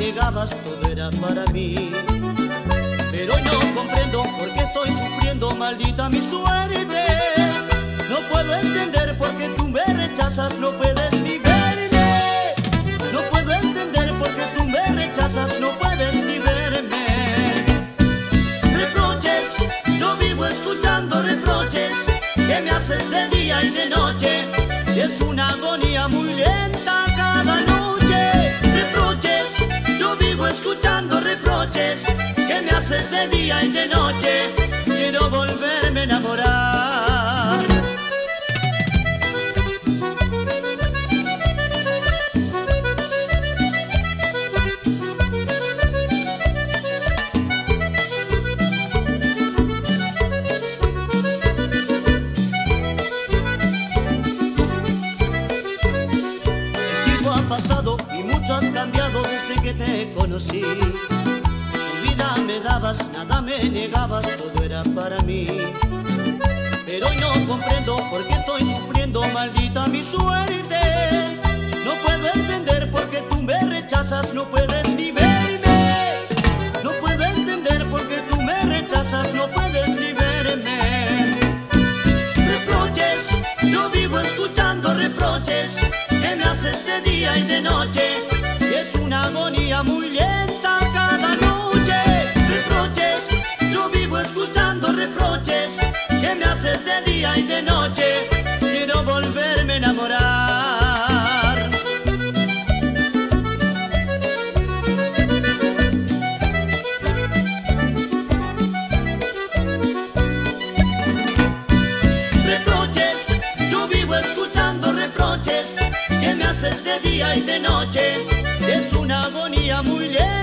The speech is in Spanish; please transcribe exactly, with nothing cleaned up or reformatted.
negabas, todo era para mí. Pero hoy no comprendo por qué estoy sufriendo, maldita mi suerte. No puedo entender por qué tú me rechazas, no puedes ni verme. No puedo entender por qué tú me rechazas, no puedes ni verme. Reproches, yo vivo escuchando reproches que me haces de día y de noche. Y es una agonía muy lenta cada noche. Reproches, yo vivo escuchando reproches que me haces de día y de noche. Quiero volverme a enamorar. Pasado y mucho has cambiado desde que te conocí. Tu vida me dabas, nada me negabas, todo era para mí. Pero hoy no comprendo por qué estoy sufriendo, maldita mi suerte. No puedo entender por qué tú me rechazas, no puedes ni verme. No puedo entender por qué tú me rechazas, no puedes ni verme. Reproches, yo vivo escuchando reproches que me haces de día y de noche, y es una agonía muy lenta cada noche. Reproches, yo vivo escuchando reproches que me haces de día y de noche. Quiero volverme a enamorar. Reproches, yo vivo escuchando reproches que me haces de día y de noche. Es una agonía muy lenta.